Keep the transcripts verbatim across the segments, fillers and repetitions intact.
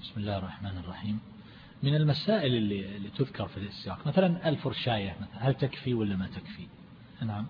بسم الله الرحمن الرحيم. من المسائل اللي, اللي تذكر في السواك مثلا الفرشاية مثلا هل تكفي ولا ما تكفي؟ نعم.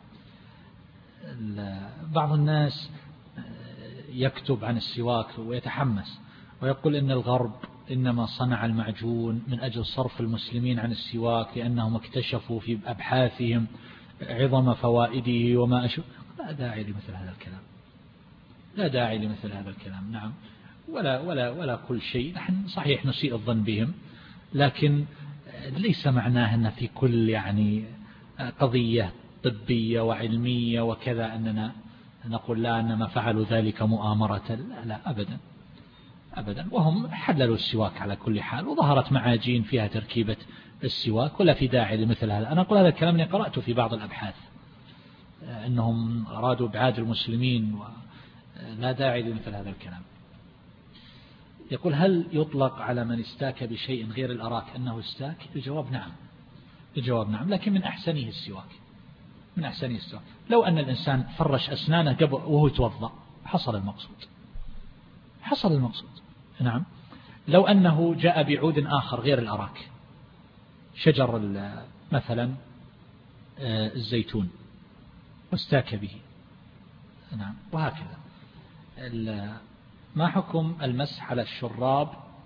بعض الناس يكتب عن السواك ويتحمس ويقول إن الغرب إنما صنع المعجون من أجل صرف المسلمين عن السواك لأنهم اكتشفوا في أبحاثهم عظم فوائده وما أشبه. لا داعي لمثل هذا الكلام، لا داعي لمثل هذا الكلام. نعم. ولا ولا ولا كل شيء. نحن صحيح نسيء الظن بهم، لكن ليس معناه أن في كل يعني قضية طبية وعلمية وكذا أننا نقول لا أن ما فعلوا ذلك مؤامرة. لا, لا أبدا أبدا. وهم حللوا السواك على كل حال، وظهرت معاجين فيها تركيبة السواك، ولا في داعي لمثل هذا. أنا أقول هذا الكلام اللي قرأته في بعض الأبحاث أنهم أرادوا إبعاد المسلمين، ولا داعي لمثل هذا الكلام. يقول هل يطلق على من استاك بشيء غير الأراك أنه استاك؟ الجواب نعم، الجواب نعم، لكن من أحسنه السواك، من أحسنه السواك. لو أن الإنسان فرش أسنانه قبل وهو يتوضأ حصل المقصود، حصل المقصود. نعم. لو أنه جاء بعود آخر غير الأراك، شجر مثلا الزيتون واستاك به، نعم، وهكذا. ما حكم المسح على الشراب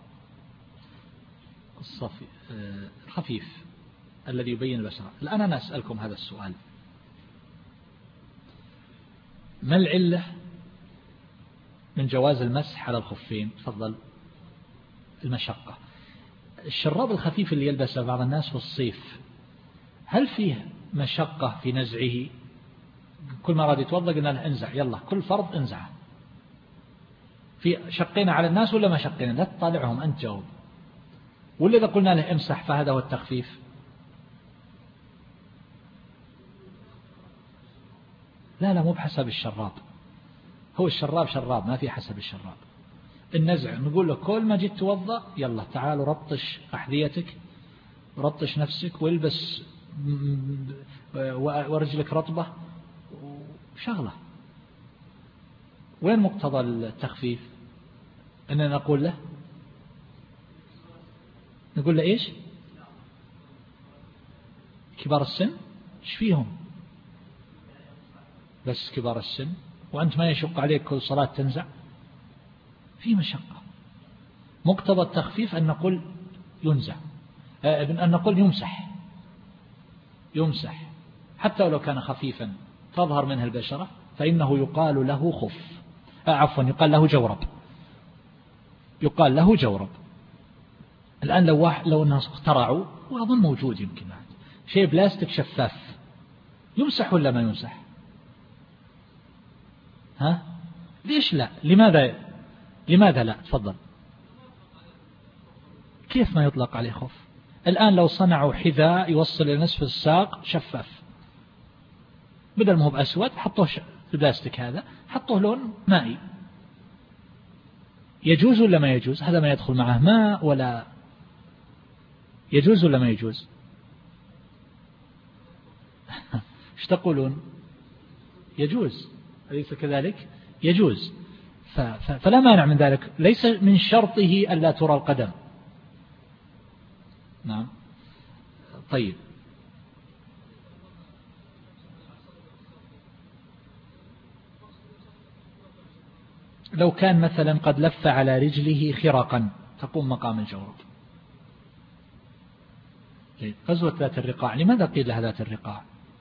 الخفيف الذي يبين البشرة؟ الآن أنا أسألكم هذا السؤال، ما العلة من جواز المسح على الخفين؟ تفضل. المشقة. الشراب الخفيف اللي يلبسه بعض الناس في الصيف، هل فيه مشقة في نزعه؟ كل ما راد يتوضأ قلنا له انزع، يلا كل فرض انزعه. في شقينا على الناس ولا ما شقينا؟ لا تطالعهم أنت جاوب. ولا إذا قلنا له امسح فهذا هو التخفيف؟ لا لا، مو بحسب الشراب، هو الشراب شراب ما في حسب الشراب. النزع نقول له كل ما جيت توضأ يلا تعال ورطش أحذيتك ورطش نفسك والبس ورجلك رطبة وشغلة. وين مقتضى التخفيف؟ أننا نقول له نقول له إيش؟ كبار السن إيش فيهم؟ بس كبار السن، وأنت ما يشق عليك كل صلاة تنزع؟ في مشقة. مقتضى التخفيف أن نقول ينزع، أن نقول يمسح، يمسح حتى ولو كان خفيفا تظهر منه البشرة فإنه يقال له خف، عفوا يقال له جورب، يقال له جورب. الآن لو واحد لو الناس اخترعوا، وأظن موجود يمكن شيء بلاستيك شفاف، يمسح ولا ما يمسح؟ ها؟ ليش لا؟ لماذا لماذا لا؟ تفضل. كيف ما يطلق عليه خف؟ الآن لو صنعوا حذاء يوصل إلى نصف الساق شفاف، بدل ما هو بأسود حطوه البلاستيك هذا حطوه لون مائي، يجوز ولا ما يجوز؟ هذا ما يدخل معه ماء ولا يجوز ولا ما يجوز؟ ايش تقولون؟ يجوز، أليس كذلك؟ يجوز. فلا مانع من ذلك، ليس من شرطه ألا ترى القدم. نعم. طيب، لو كان مثلا قد لف على رجله خرقا تقوم مقام الجورب. غزوة ذات الرقاع لماذا قيل لها ذات الرقاع؟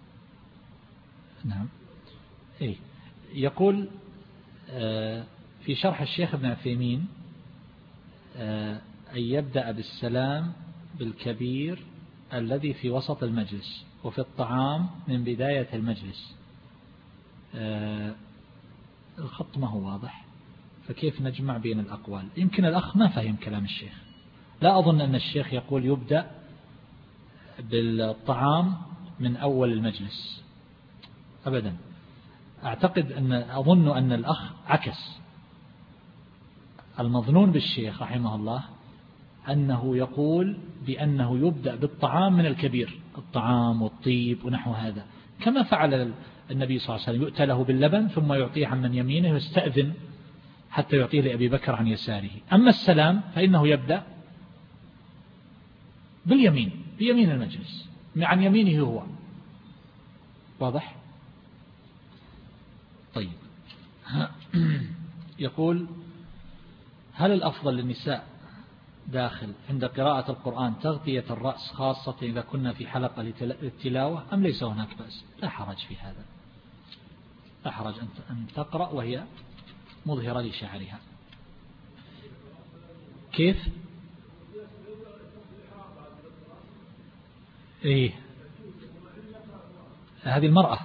نعم. إيه؟ يقول في شرح الشيخ ابن عثيمين أن يبدأ بالسلام بالكبير الذي في وسط المجلس وفي الطعام من بداية المجلس. الخط ما هو واضح، فكيف نجمع بين الأقوال؟ يمكن الأخ ما فهم كلام الشيخ. لا أظن أن الشيخ يقول يبدأ بالطعام من أول المجلس أبدا. أعتقد أن أظن أن الأخ عكس. المظنون بالشيخ رحمه الله أنه يقول بأنه يبدأ بالطعام من الكبير، الطعام والطيب ونحو هذا، كما فعل النبي صلى الله عليه وسلم، يؤتى له باللبن ثم يعطيه عن من يمينه ويستأذن حتى يعطيه لأبي بكر عن يساره. أما السلام فإنه يبدأ باليمين، بيمين المجلس، عن يمينه هو. واضح؟ طيب. يقول: هل الأفضل للنساء داخل عند قراءة القرآن تغطية الرأس خاصة إذا كنا في حلقة للتلاوة، أم ليس هناك بأس؟ لا حرج في هذا، لا حرج أن تقرأ وهي مظهرة لشعرها. كيف؟ إيه، هذه المرأة.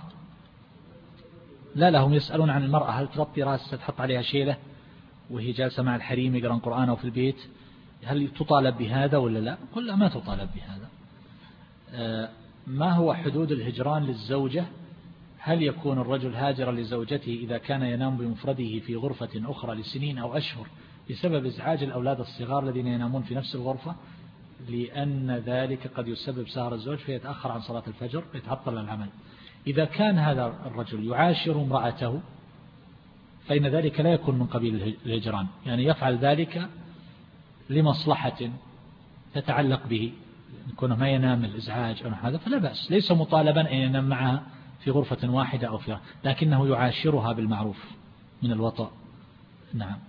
لا لا، هم يسألون عن المرأة، هل تغطي رأسها تحط عليها شيلة وهي جالسة مع الحريم يقرأون قرآن أو في البيت، هل تطالب بهذا ولا لا؟ قل لا، ما تطالب بهذا. آه ما هو حدود الهجران للزوجة؟ هل يكون الرجل هاجرا لزوجته إذا كان ينام بمفرده في غرفة أخرى لسنين أو أشهر بسبب إزعاج الأولاد الصغار الذين ينامون في نفس الغرفة، لأن ذلك قد يسبب سهر الزوج فيتأخر عن صلاة الفجر ويتعطل العمل؟ إذا كان هذا الرجل يعاشر امرأته فإن ذلك لا يكون من قبيل الهجران، يعني يفعل ذلك لمصلحة تتعلق به، يكون ما ينام الإزعاج أو هذا، فلا بأس، ليس مطالبا أن ينام معها في غرفة واحدة أو فيها، لكنه يعاشرها بالمعروف من الوطأ. نعم.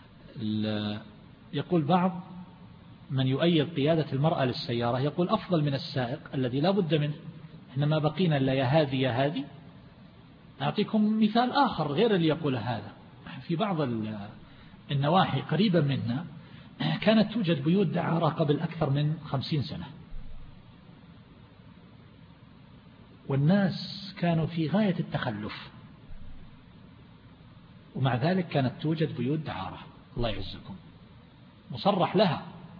يقول بعض من يؤيد قيادة المرأة للسيارة، يقول أفضل من السائق الذي لا بد منه، إحنا ما بقينا إلا يا هذه يا هذه. أعطيكم مثال آخر غير اللي يقول هذا. في بعض النواحي قريبا منا كانت توجد بيوت دعارة قبل أكثر من خمسين سنة، والناس كانوا في غاية التخلف، ومع ذلك كانت توجد بيوت دعارة، الله يعزكم، مصرح لها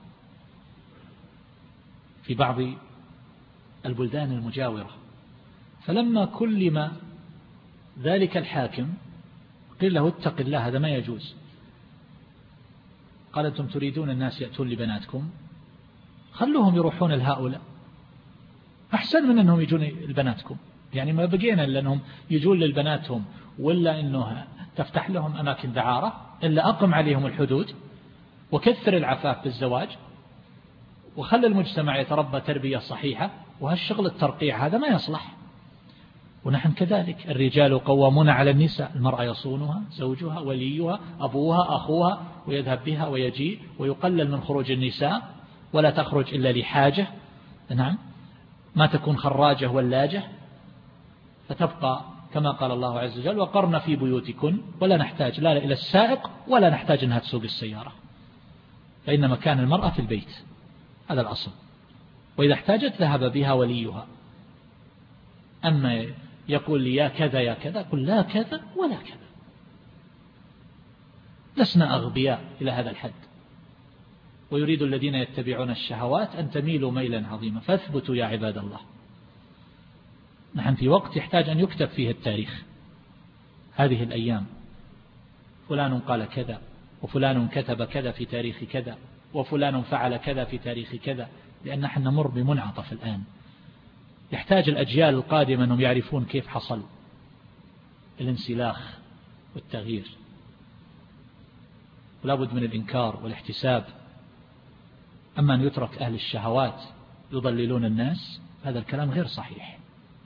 في بعض البلدان المجاورة. فلما كلم ذلك الحاكم قيل له اتق الله، هذا ما يجوز. قال أنتم تريدون الناس يأتون لبناتكم، خلوهم يروحون لهؤلاء أحسن من أنهم يجون لبناتكم. يعني ما بقينا إلا أنهم يجون للبناتهم، ولا أنه تفتح لهم أماكن دعارة، إلا أقم عليهم الحدود وكثر العفاف بالزواج وخلى المجتمع يتربى تربية صحيحة. وهالشغل الترقيع هذا ما يصلح. ونحن كذلك، الرجال قوامون على النساء، المرأة يصونها زوجها وليها أبوها أخوها، ويذهب بها ويجيء، ويقلل من خروج النساء، ولا تخرج إلا لحاجة. نعم، ما تكون خراجة ولاجة، فتبقى كما قال الله عز وجل: وقرن في بيوتكن، ولا نحتاج لا إلى السائق ولا نحتاج أنها تسوق السيارة، فإن مكان المرأة في البيت، هذا الأصل. وإذا احتاجت ذهب بها وليها. أما يقول لي يا كذا يا كذا، قل لا كذا ولا كذا، لسنا أغبياء إلى هذا الحد. ويريد الذين يتبعون الشهوات أن تميلوا ميلا عظيما، فاثبتوا يا عباد الله. نحن في وقت يحتاج أن يكتب فيه التاريخ، هذه الأيام فلان قال كذا، وفلان كتب كذا في تاريخ كذا، وفلان فعل كذا في تاريخ كذا، لأن نحن نمر بمنعطف الآن. يحتاج الأجيال القادمة أنهم يعرفون كيف حصل الانسلاخ والتغيير، ولا بد من الإنكار والاحتساب. أما أن يترك أهل الشهوات يضللون الناس، هذا الكلام غير صحيح.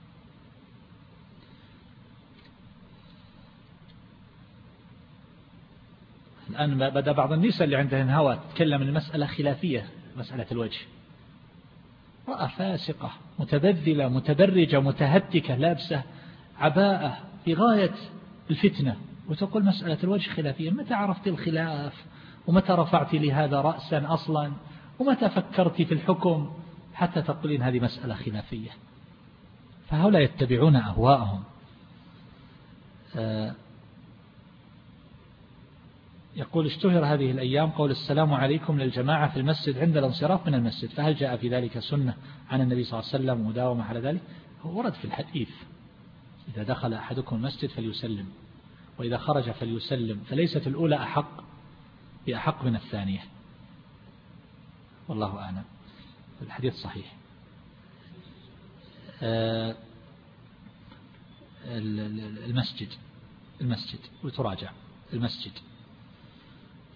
الآن بدأ بعض النساء اللي عندهن هوى تتكلم المسألة خلافية، مسألة الوجه، رأى فاسقة متبذلة متبرجة متهتكة لابسة عباءة في غاية الفتنة، وتقول مسألة الوجه خلافية. متى عرفت الخلاف؟ ومتى رفعت لهذا رأسا أصلا؟ ومتى فكرت في الحكم حتى تقولين هذه مسألة خلافية؟ فهؤلاء يتبعون أهواءهم. آه يقول اشتهر هذه الأيام قول السلام عليكم للجماعة في المسجد عند الانصراف من المسجد، فهل جاء في ذلك سنة عن النبي صلى الله عليه وسلم مداومة على ذلك؟ هو ورد في الحديث: إذا دخل أحدكم المسجد فليسلم، وإذا خرج فليسلم، فليست الأولى أحق بأحق من الثانية، والله أعلم. الحديث صحيح. المسجد المسجد وتراجع المسجد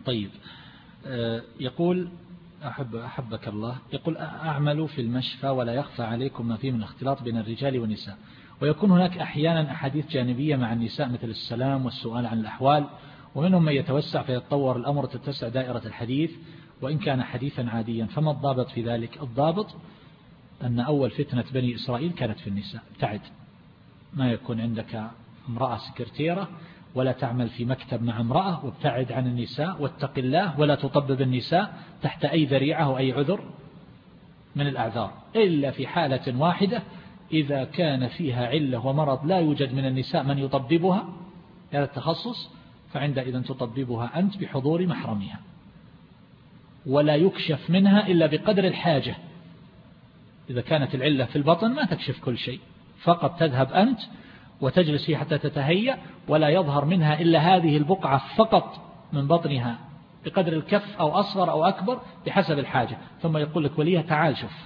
طيب يقول أحب أحبك الله، يقول أعمل في المشفى ولا يخفى عليكم ما فيه من الاختلاط بين الرجال والنساء، ويكون هناك أحيانا أحاديث جانبية مع النساء مثل السلام والسؤال عن الأحوال، ومنهم من يتوسع فيتطور الأمر تتسع دائرة الحديث وإن كان حديثا عاديا، فما الضابط في ذلك؟ الضابط أن أول فتنة بني إسرائيل كانت في النساء. ابتعد، ما يكون عندك امرأة سكرتيرة ولا تعمل في مكتب مع امرأة، وابتعد عن النساء واتق الله، ولا تطبب النساء تحت أي ذريعة أو أي عذر من الأعذار، إلا في حالة واحدة إذا كان فيها علة ومرض لا يوجد من النساء من يطببها هذا التخصص، فعندئذ تطببها أنت بحضور محرمها، ولا يكشف منها إلا بقدر الحاجة. إذا كانت العلة في البطن ما تكشف كل شيء، فقط تذهب أنت وتجلس فيه حتى تتهيأ، ولا يظهر منها إلا هذه البقعة فقط من بطنها بقدر الكف أو أصغر أو أكبر بحسب الحاجة، ثم يقول لك وليها تعال شوف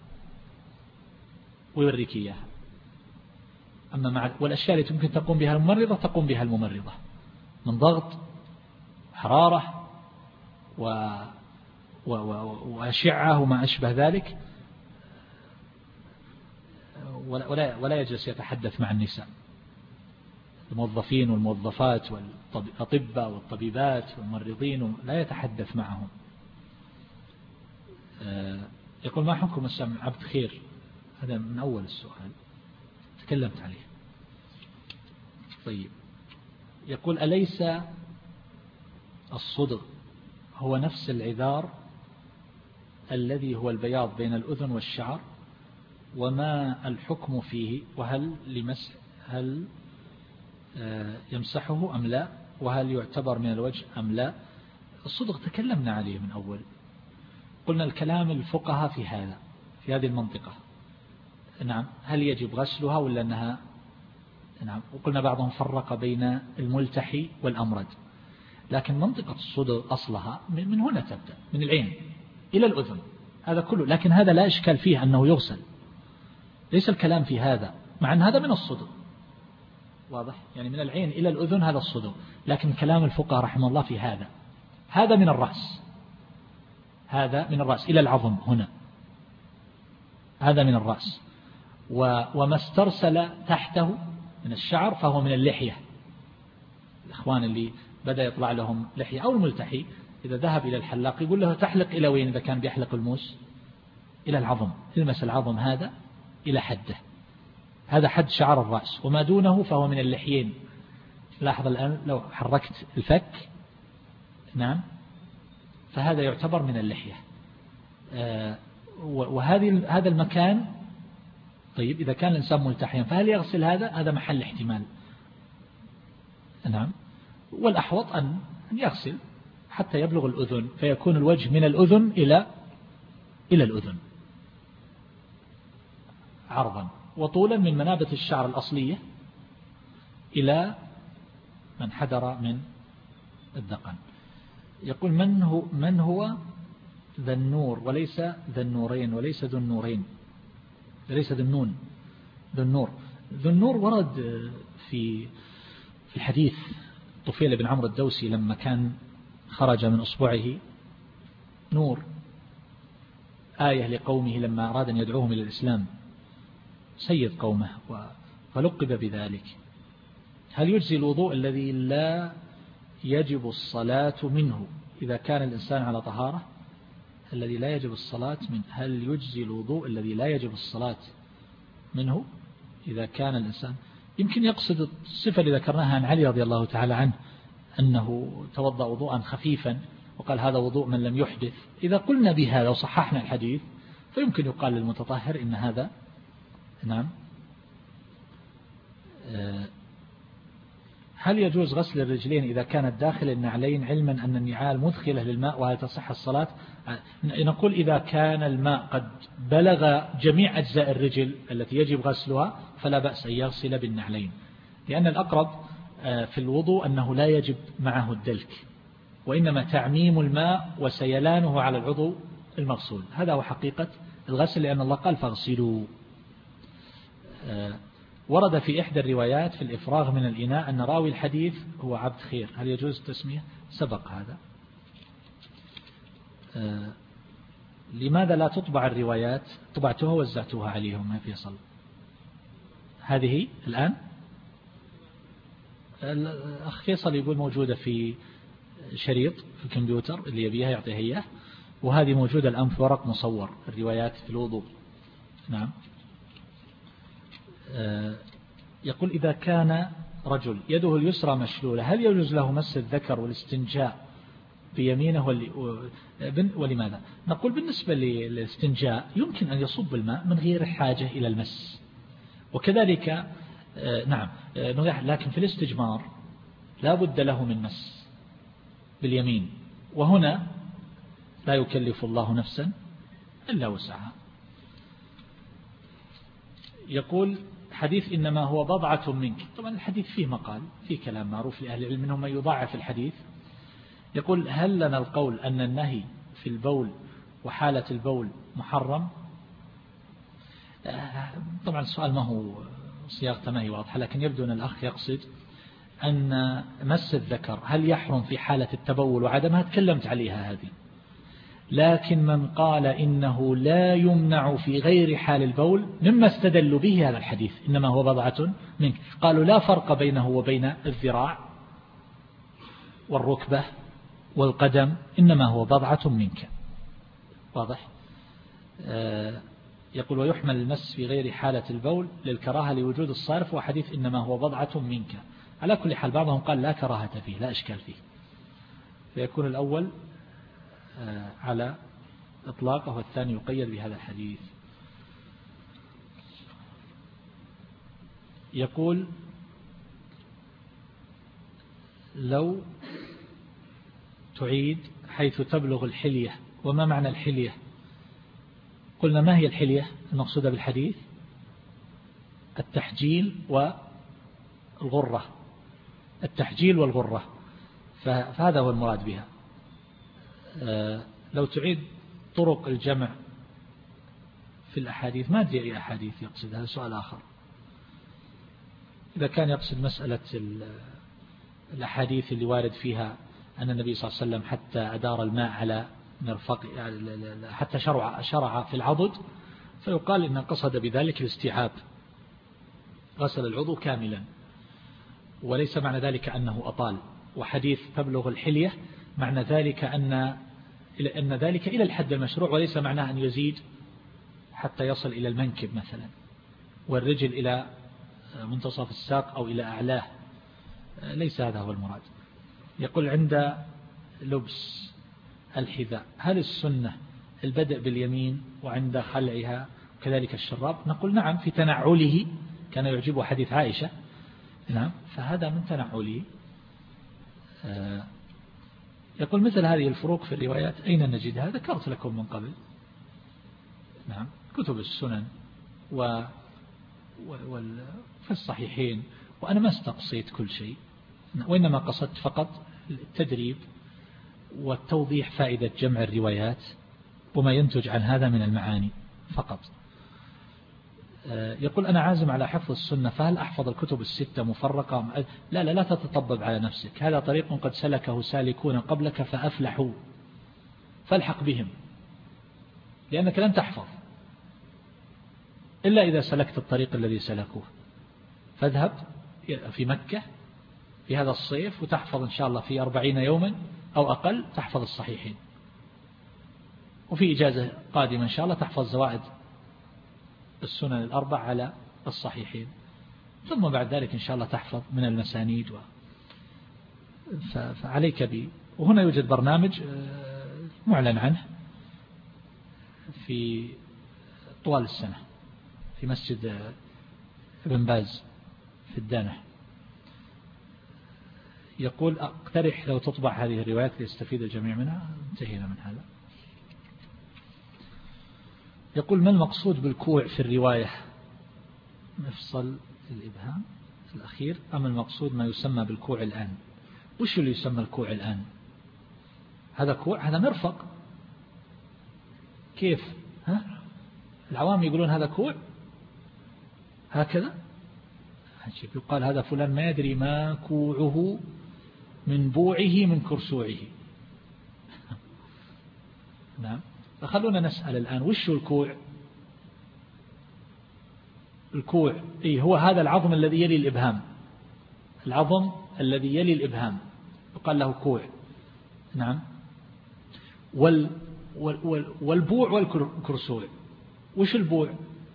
ويوريك إياها. أما مع والأشياء التي ممكن تقوم بها الممرضة تقوم بها الممرضة من ضغط حرارة و... و... و... وأشعة وما أشبه ذلك، ولا, ولا, ولا يجلس يتحدث مع النساء، الموظفين والموظفات والأطباء والطبيبات والممرضين لا يتحدث معهم. يقول ما حكم السمع عبد خير؟ هذا من أول السؤال تكلمت عليه. طيب يقول أليس الصدغ هو نفس العذار الذي هو البياض بين الأذن والشعر، وما الحكم فيه، وهل لمسح هل يمسحه أم لا، وهل يعتبر من الوجه أم لا؟ الصدغ تكلمنا عليه من أول، قلنا الكلام الفقهاء في هذا في هذه المنطقة. نعم، هل يجب غسلها ولا أنها نعم، وقلنا بعضهم فرق بين الملتحي والأمرد، لكن منطقة الصدغ أصلها من هنا تبدأ، من العين إلى الأذن هذا كله، لكن هذا لا إشكال فيه أنه يغسل، ليس الكلام في هذا، مع أن هذا من الصدغ واضح، يعني من العين إلى الأذن هذا الصدغ، لكن كلام الفقهاء رحمه الله في هذا، هذا من الرأس، هذا من الرأس إلى العظم هنا، هذا من الرأس، وما استرسل تحته من الشعر فهو من اللحية. الإخوان اللي بدأ يطلع لهم لحية أو الملتحي إذا ذهب إلى الحلاق يقول له تحلق إلى وين؟ إذا كان بيحلق الموس إلى العظم، يلمس العظم هذا إلى حده، هذا حد شعر الرأس، وما دونه فهو من اللحيين. لاحظ الآن لو حركت الفك نعم فهذا يعتبر من اللحية، وهذه هذا المكان. طيب إذا كان الإنسان ملتحيا فهل يغسل هذا؟ هذا محل احتمال نعم، والأحوط أن يغسل حتى يبلغ الأذن، فيكون الوجه من الأذن إلى إلى الأذن عرضا، وطولا من منابت الشعر الأصلية إلى من حدر من الذقن. يقول من هو من هو ذا النور وليس ذا النورين وليس ذو النورين، ليس ذو النون ذو النور. ذو النور ورد في في الحديث طفيل بن عمرو الدوسي لما كان خرج من أصبعه نور، آية لقومه لما أراد أن يدعوهم إلى الإسلام، سيد قومه فلقب بذلك. هل يجزي الوضوء الذي لا يجب الصلاة منه إذا كان الإنسان على طهارة؟ الذي لا يجب الصلاة منه، هل يجزي الوضوء الذي لا يجب الصلاة منه إذا كان الإنسان؟ يمكن يقصد الصفة اللي ذكرناها عن علي رضي الله تعالى عنه أنه توضأ وضوءا خفيفا وقال هذا وضوء من لم يحدث. إذا قلنا بهذا وصححنا الحديث فيمكن يقال للمتطهر إن هذا نعم. هل يجوز غسل الرجلين إذا كانت داخل النعلين علما أن النعال مدخلة للماء وهل تصح الصلاة؟ نقول إذا كان الماء قد بلغ جميع أجزاء الرجل التي يجب غسلها فلا بأس أن يغسل بالنعلين، لأن الأقرب في الوضوء أنه لا يجب معه الدلك، وإنما تعميم الماء وسيلانه على العضو المغسول، هذا هو حقيقة الغسل، لأن الله قال فاغسلوا. ورد في إحدى الروايات في الإفراغ من الإناء أن راوي الحديث هو عبد خير، هل يجوز التسمية؟ سبق هذا لماذا لا تطبع الروايات؟ طبعتها ووزعتوها عليهم ما فيصل. هذه الآن الأخ فيصل يقول موجودة في شريط في الكمبيوتر اللي يبيها يعطيها إياه، وهذه موجودة الآن في ورق مصور الروايات في الوضوء. نعم. يقول إذا كان رجل يده اليسرى مشلولة هل يجوز له مس الذكر والاستنجاء بيمينه ولماذا؟ نقول بالنسبة للاستنجاء يمكن أن يصب الماء من غير حاجة إلى المس، وكذلك نعم، لكن في الاستجمار لا بد له من مس باليمين، وهنا لا يكلف الله نفسا إلا وسعها. يقول حديث إنما هو بضعة منك، طبعا الحديث فيه مقال، فيه كلام معروف لأهل العلم منهم من يضاعف الحديث. يقول هل لنا القول أن النهي في البول وحالة البول محرم؟ طبعا السؤال ما هو صياغته ما هي واضحة، لكن يبدو أن الأخ يقصد أن مس الذكر هل يحرم في حالة التبول وعدمها؟ تكلمت عليها هذه. لكن من قال إنه لا يمنع في غير حال البول مما استدل به هذا الحديث إنما هو بضعة منك، قالوا لا فرق بينه وبين الذراع والركبة والقدم، إنما هو بضعة منك. واضح؟ آه يقول ويحمل المس في غير حالة البول للكراهة لوجود الصارف، وحديث إنما هو بضعة منك. على كل حال بعضهم قال لا كراهة فيه، لا إشكال فيه، فيكون الأول آه على إطلاقه والثاني يقيد بهذا الحديث. يقول لو تعيد حيث تبلغ الحلية، وما معنى الحلية؟ قلنا ما هي الحلية المقصودة بالحديث؟ التحجيل والغرة، التحجيل والغرة، فهذا هو المراد بها. لو تعيد طرق الجمع في الأحاديث، ما أدري أي أحاديث يقصد، هذا سؤال آخر. إذا كان يقصد مسألة الأحاديث اللي وارد فيها أن النبي صلى الله عليه وسلم حتى أدار الماء على مرفق، حتى شرع, شرع في العضد، فيقال إن قصد بذلك الاستيعاب، غسل العضو كاملا، وليس معنى ذلك أنه أطال. وحديث تبلغ الحلية معنى ذلك أن أن ذلك إلى الحد المشروع، وليس معناه أن يزيد حتى يصل إلى المنكب مثلا، والرجل إلى منتصف الساق أو إلى أعلاه، ليس هذا هو المراد. يقول عند لبس الحذاء هل السنة البدء باليمين وعند خلعها كذلك الشراب؟ نقول نعم، في تنعله كان يعجبه حديث عائشة، نعم، فهذا من تنعله. يقول مثل هذه الفروق في الروايات أين نجدها؟ ذكرت لكم من قبل، نعم، كتب السنن و في الصحيحين، وأنا ما استقصيت كل شيء، وإنما قصدت فقط التدريب والتوضيح فائدة جمع الروايات وما ينتج عن هذا من المعاني فقط. يقول أنا عازم على حفظ السنة، فهل أحفظ الكتب الستة مفرقة؟ لا لا لا تتطبب على نفسك، هذا طريق قد سلكه سالكون قبلك فأفلحوا، فالحق بهم، لأنك لن تحفظ إلا إذا سلكت الطريق الذي سلكوه. فاذهب في مكة في هذا الصيف وتحفظ إن شاء الله في أربعين يوما أو أقل تحفظ الصحيحين، وفي إجازة قادمة إن شاء الله تحفظ زوائد السنن الأربع على الصحيحين، ثم بعد ذلك إن شاء الله تحفظ من المسانيد و... فعليك بي. وهنا يوجد برنامج معلن عنه في طوال السنة في مسجد ابن باز في الدانة. يقول اقترح لو تطبع هذه الروايات ليستفيد الجميع منها. انتهينا من هذا. يقول ما المقصود بالكوع في الرواية؟ مفصل الإبهام الأخير أم المقصود ما يسمى بالكوع الآن؟ وش اللي يسمى الكوع الآن؟ هذا كوع، هذا مرفق. كيف؟ ها؟ العوام يقولون هذا كوع هكذا، يقال هذا فلان ما يدري ما كوعه من بوعه من كرسوعه. نعم. فخلونا نسأل الآن وش الكوع؟ الكوع إيه هو هذا العظم الذي يلي الإبهام، العظم الذي يلي الإبهام يقال له كوع. نعم. وال وال والبوع والكرسوع، وش البوع؟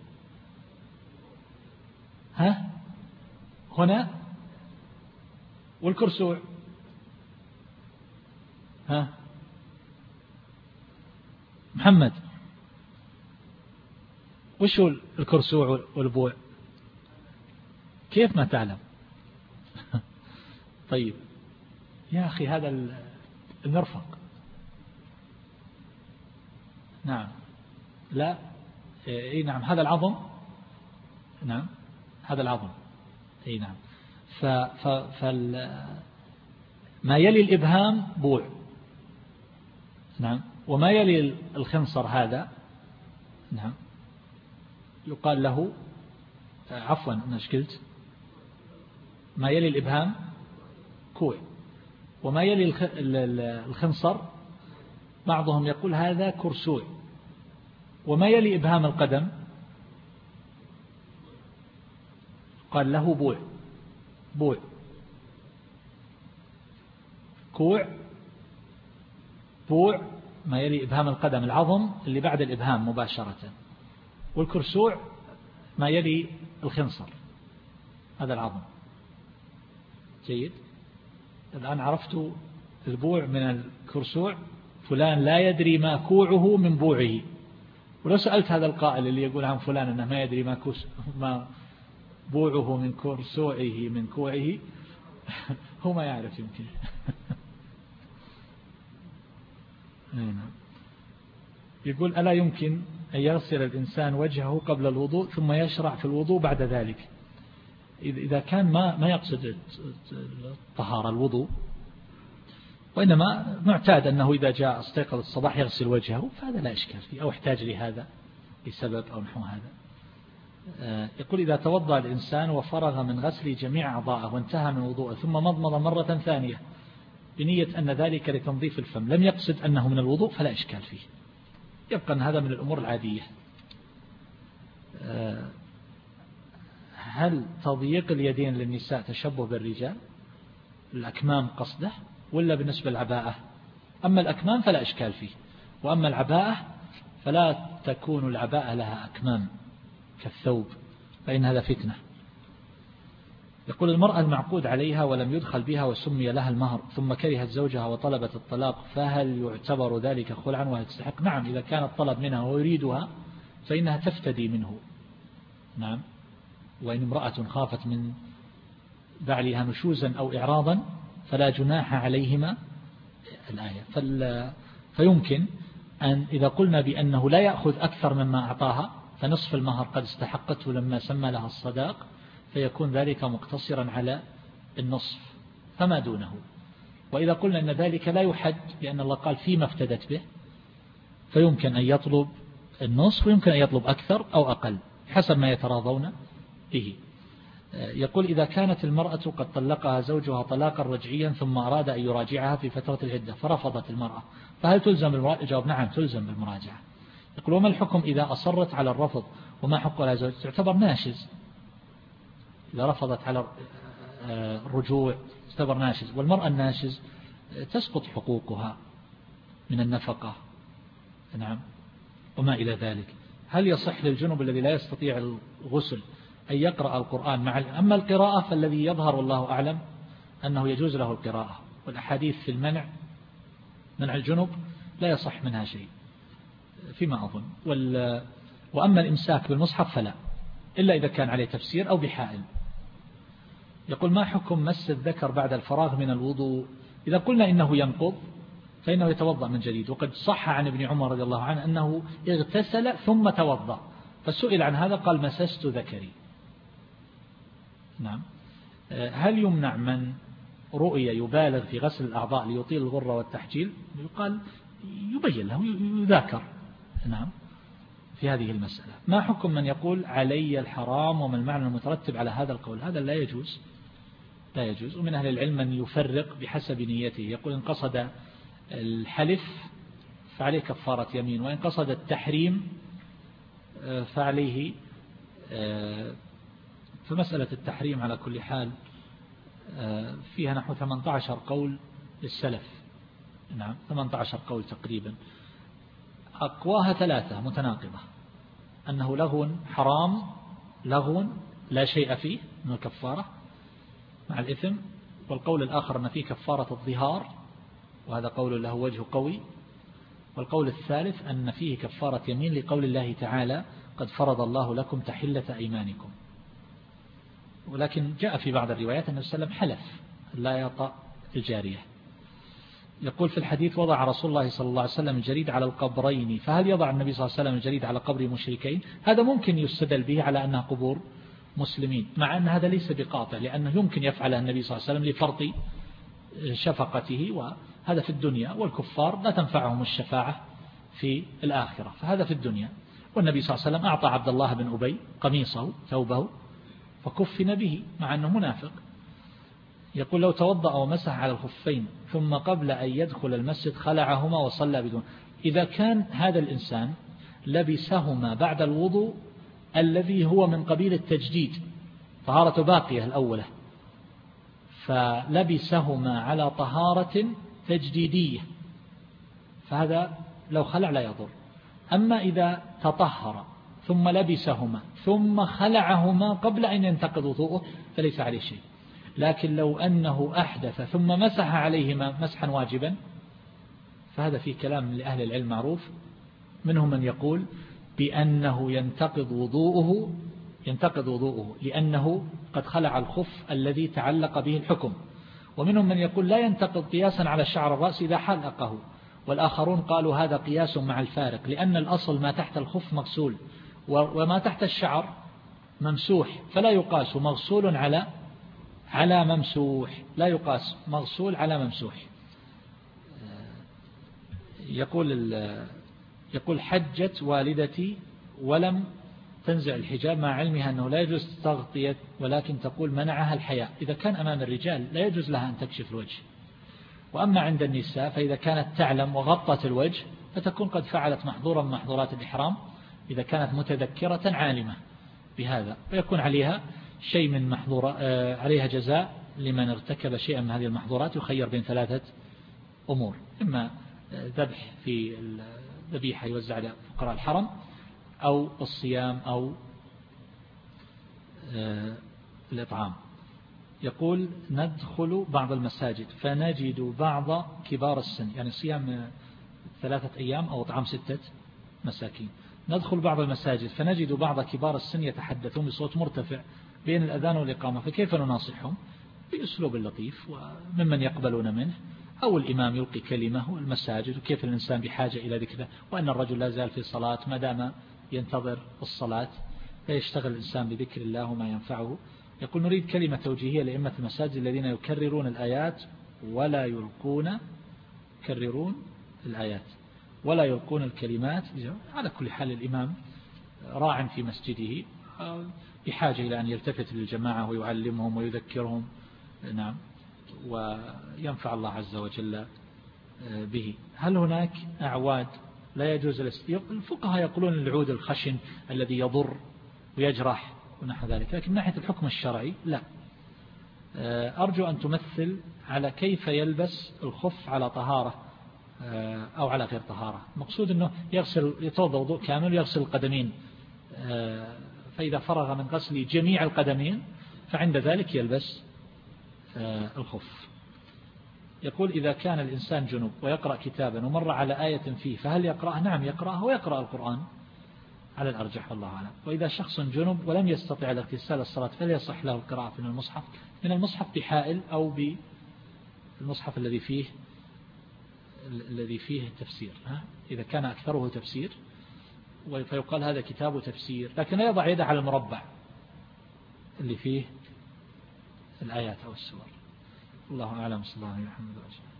ها هنا، والكرسوع ها محمد، وش هو الكرسوع والبوع؟ كيف ما تعلم؟ طيب يا أخي هذا المرفق. نعم. لا اي نعم هذا العظم. نعم هذا العظم. اي نعم. ف ف فال ما يلي الإبهام بوع. نعم. وما يلي الخنصر هذا نعم يقال له عفوا أنا شكلت، ما يلي الإبهام كوع، وما يلي الخنصر بعضهم يقول هذا كرسوع، وما يلي إبهام القدم قال له بوع. بوع كوع بوع ما يلي إبهام القدم العظم اللي بعد الإبهام مباشرة، والكرسوع ما يلي الخنصر هذا العظم. جيد. الآن عرفت البوع من الكرسوع، فلان لا يدري ما كوعه من بوعه. ولو سألت هذا القائل اللي يقول عن فلان أنه ما يدري ما, ما بوعه من كرسوعه من كوعه هو ما يعرف يمكن. يقول ألا يمكن أن يغسل الإنسان وجهه قبل الوضوء ثم يشرع في الوضوء بعد ذلك؟ إذا كان ما ما يقصد الطهارة الوضوء، وإنما معتاد أنه إذا جاء استيقظ الصباح يغسل وجهه، فهذا لا إشكال فيه، أو احتاج لهذا لسبب أو نحو هذا. يقول إذا توضأ الإنسان وفرغ من غسل جميع أعضائه وانتهى من وضوءه ثم مضمض مرة ثانية بنية أن ذلك لتنظيف الفم، لم يقصد أنه من الوضوء، فلا إشكال فيه، يبقى أن هذا من الأمور العادية. هل تضييق اليدين للنساء تشبه بالرجال؟ الأكمام قصده ولا بالنسبة للعباءة؟ أما الأكمام فلا إشكال فيه، وأما العباءة فلا تكون العباءة لها أكمام كالثوب، فإن هذا فتنة. يقول المرأة المعقود عليها ولم يدخل بها وسمي لها المهر ثم كرهت زوجها وطلبت الطلاق، فهل يعتبر ذلك خلعا وهل تستحق؟ نعم، إذا كان الطلب منها ويريدها فإنها تفتدي منه. نعم. وإن امرأة خافت من بعلها نشوزا أو إعراضا فلا جناح عليهما الآية. فيمكن أن إذا قلنا بأنه لا يأخذ أكثر مما أعطاها فنصف المهر قد استحقته لما سمى لها الصداق، فيكون ذلك مقتصرا على النصف فما دونه. وإذا قلنا أن ذلك لا يحد لأن الله قال فيما افتدت به، فيمكن أن يطلب النصف ويمكن أن يطلب أكثر أو أقل حسب ما يتراضون به. يقول إذا كانت المرأة قد طلقها زوجها طلاقا رجعيا ثم أراد أن يراجعها في فترة العدة فرفضت المرأة، فهل تلزم بالمراجعة؟ جواب نعم تلزم بالمراجعة. يقول وما الحكم إذا أصرت على الرفض وما حق لها زوج؟ تعتبر ناشز إذا رفضت على الرجوع، تعتبر ناشز، والمرأة الناشز تسقط حقوقها من النفقة. نعم. وما إلى ذلك. هل يصح للجنب الذي لا يستطيع الغسل أن يقرأ القرآن مع أما القراءة فالذي يظهر والله أعلم أنه يجوز له القراءة، والأحاديث في المنع منع الجنب لا يصح منها شيء فيما أظن. وأما الإمساك بالمصحف فلا، إلا إذا كان عليه تفسير أو بحائل. يقول ما حكم مس الذكر بعد الفراغ من الوضوء؟ إذا قلنا إنه ينقض فإنه يتوضأ من جديد، وقد صح عن ابن عمر رضي الله عنه أنه اغتسل ثم توضأ، فسئل عن هذا قال مسست ذكري. نعم. هل يمنع من رؤية يبالغ في غسل الأعضاء ليطيل الغرة والتحجيل؟ يقال يبين له يذاكر. نعم. في هذه المسألة ما حكم من يقول علي الحرام وما المعنى المترتب على هذا القول؟ هذا لا يجوز، لا يجوز. ومن أهل العلم من يفرق بحسب نيته، يقول إن قصد الحلف فعليه كفارة يمين، وإن قصد التحريم فعليه. في مسألة التحريم على كل حال فيها نحو ثمانية عشر قول للسلف، نعم ثمانية عشر قول تقريبا، أقواها ثلاثة متناقضة: أنه لغو حرام، لغو لا شيء فيه من الكفارة مع الإثم، والقول الآخر أن فيه كفارة الظهار، وهذا قول له وجه قوي، والقول الثالث أن فيه كفارة يمين لقول الله تعالى: قد فرض الله لكم تحلة أيمانكم. ولكن جاء في بعض الروايات أن النبي صلى الله عليه وسلم حلف لا يطأ الجارية. يقول في الحديث: وضع رسول الله صلى الله عليه وسلم الجريد على القبرين، فهل يضع النبي صلى الله عليه وسلم الجريد على قبر مشركين؟ هذا ممكن يستدل به على أنها قبور مسلمين، مع أن هذا ليس بقاطع، لأنه يمكن يفعل النبي صلى الله عليه وسلم لفرط شفقته، وهذا في الدنيا، والكفار لا تنفعهم الشفاعة في الآخرة، فهذا في الدنيا. والنبي صلى الله عليه وسلم أعطى عبد الله بن أبي قميصه ثوبه فكفن به مع أنه منافق. يقول: لو توضأ ومسح على الخفين ثم قبل أن يدخل المسجد خلعهما وصلى بدون، إذا كان هذا الإنسان لبسهما بعد الوضوء الذي هو من قبيل التجديد، طهارة باقية الأولى، فلبسهما على طهارة تجديدية، فهذا لو خلع لا يضر. أما إذا تطهر ثم لبسهما ثم خلعهما قبل أن ينتقض وضوءه فليس عليه شيء. لكن لو أنه أحدث ثم مسح عليهما مسحا واجبا فهذا فيه كلام لأهل العلم معروف، منهم من يقول بأنه ينتقض وضوءه ينتقض وضوءه لأنه قد خلع الخف الذي تعلق به الحكم، ومنهم من يقول لا ينتقض قياسا على شعر الرأس إذا حلقه، والآخرون قالوا هذا قياس مع الفارق، لأن الأصل ما تحت الخف مغسول وما تحت الشعر ممسوح، فلا يقاس مغسول على على ممسوح، لا يقاس مغسول على ممسوح. يقول يقول حجت والدتي ولم تنزع الحجاب مع علمها أنه لا يجوز تغطية، ولكن تقول منعها الحياء. إذا كان أمام الرجال لا يجوز لها أن تكشف الوجه، وأما عند النساء فإذا كانت تعلم وغطت الوجه فتكون قد فعلت محظورا من محظورات الإحرام إذا كانت متذكرة عالمة بهذا، ويكون عليها شيء من محظورة، عليها جزاء لمن ارتكب شيئا من هذه المحظورات، يخير بين ثلاثة أمور: إما ذبح في الذبيحة يوزع على فقراء الحرم، أو الصيام، أو الإطعام. يقول: ندخل بعض المساجد فنجد بعض كبار السن، يعني صيام ثلاثة أيام أو إطعام ستة مساكين، ندخل بعض المساجد فنجد بعض كبار السن يتحدثون بصوت مرتفع بين الأذان والإقامة، فكيف نناصحهم؟ بأسلوب لطيف وممن يقبلون منه، أو الإمام يلقي كلمة والمساجد، وكيف الإنسان بحاجة إلى ذكره، وأن الرجل لا زال في صلاة ما دام ينتظر الصلاة، فيشتغل الإنسان بذكر الله وما ينفعه. يقول: نريد كلمة توجيهية لأئمة المساجد الذين يكررون الآيات ولا يلقون يكررون الآيات ولا يلقون الكلمات. على كل حال الإمام راع في مسجده بحاجة إلى أن يلتفت للجماعة ويعلمهم ويذكرهم، نعم، وينفع الله عز وجل به. هل هناك أعواد لا يجوز الاستيقاظ؟ الفقهاء يقولون العود الخشن الذي يضر ويجرح ونحو ذلك، لكن من ناحية الحكم الشرعي لا. أرجو أن تمثل على كيف يلبس الخف على طهارة أو على غير طهارة. مقصود أنه يغسل يتوضأ وضوء كامل ويغسل القدمين، فإذا فرغ من غسل جميع القدمين فعند ذلك يلبس الخف. يقول: إذا كان الإنسان جنوب ويقرأ كتابا ومر على آية فيه فهل يقرأه؟ نعم يقرأه، ويقرأ القرآن على الأرجح والله أعلم. وإذا شخص جنوب ولم يستطع الاغتسال الصلاة فهل يصح له القراءة من المصحف من المصحف بحائل أو بالمصحف الذي فيه الذي فيه تفسير، ها؟ إذا كان أكثره تفسير فيقال هذا كتاب تفسير، لكن لا يضع يده على المربع اللي فيه الآيات أو السور. الله أعلم. صلى الله عليه وسلم.